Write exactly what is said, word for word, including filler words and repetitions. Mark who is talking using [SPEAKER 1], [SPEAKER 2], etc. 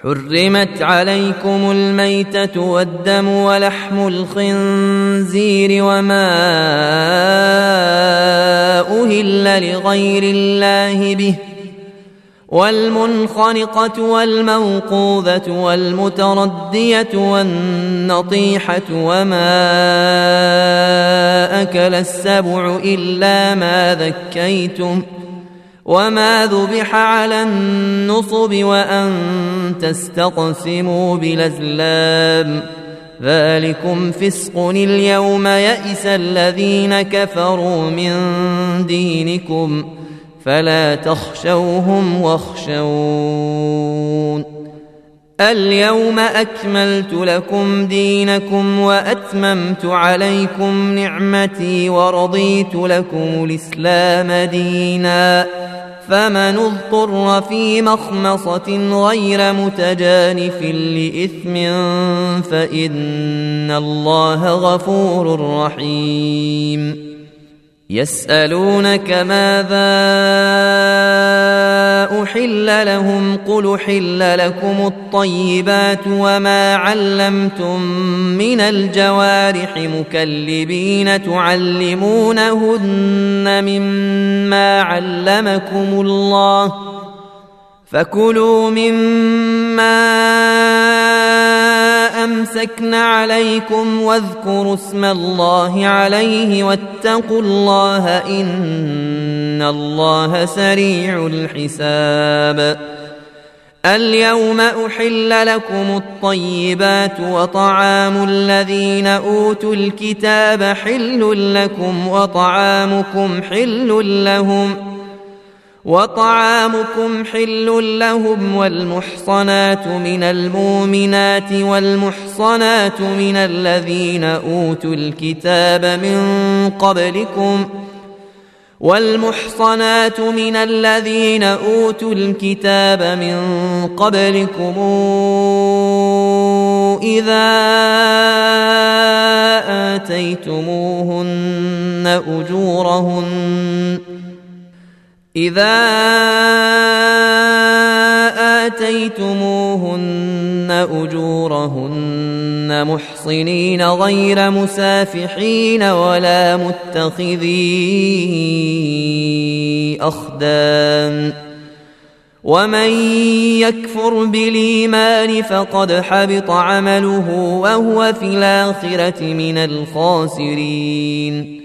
[SPEAKER 1] حرمت عليكم الميتة والدم ولحم الخنزير وما أهل لغير الله به والمنخنقة والموقوذة والمتردية والنطيحة وما أكل السبع إلا ما ذكيتم وما ذبح على النصب وأن تستقسموا بالأزلام ذلكم فسق. اليوم يئس الذين كفروا من دينكم فلا تخشوهم واخشون. اليوم أكملت لكم دينكم وأتممت عليكم نعمتي ورضيت لكم الإسلام دينا فمن اضطر في مخمصة غير متجانف لإثم فإن الله غفور رحيم. يسألونك ماذا أحل لهم قل حل لكم الطيبات وما علمتم من الجوارح مكلبين تعلمونهن مما علمكم الله فكلوا مما أمسكن عليكم واذكروا اسم الله عليه واتقوا الله إن الله سريع الحساب. اليوم أحل لكم الطيبات وطعام الذين أوتوا الكتاب حل لكم وطعامكم حل لهم وطعامكم حل لهم والمحصنات من المؤمنات والمحصنات من الذين أوتوا الكتاب من قبلكم والمحصنات من الذين أوتوا الكتاب من قبلكم إذا آتيتموهن أجورهن إذا آتيتموهن أجورهن محصنين غير مسافحين ولا متخذي أخدان ومن يكفر بالإيمان فقد حبط عمله وهو في الآخرة من الخاسرين.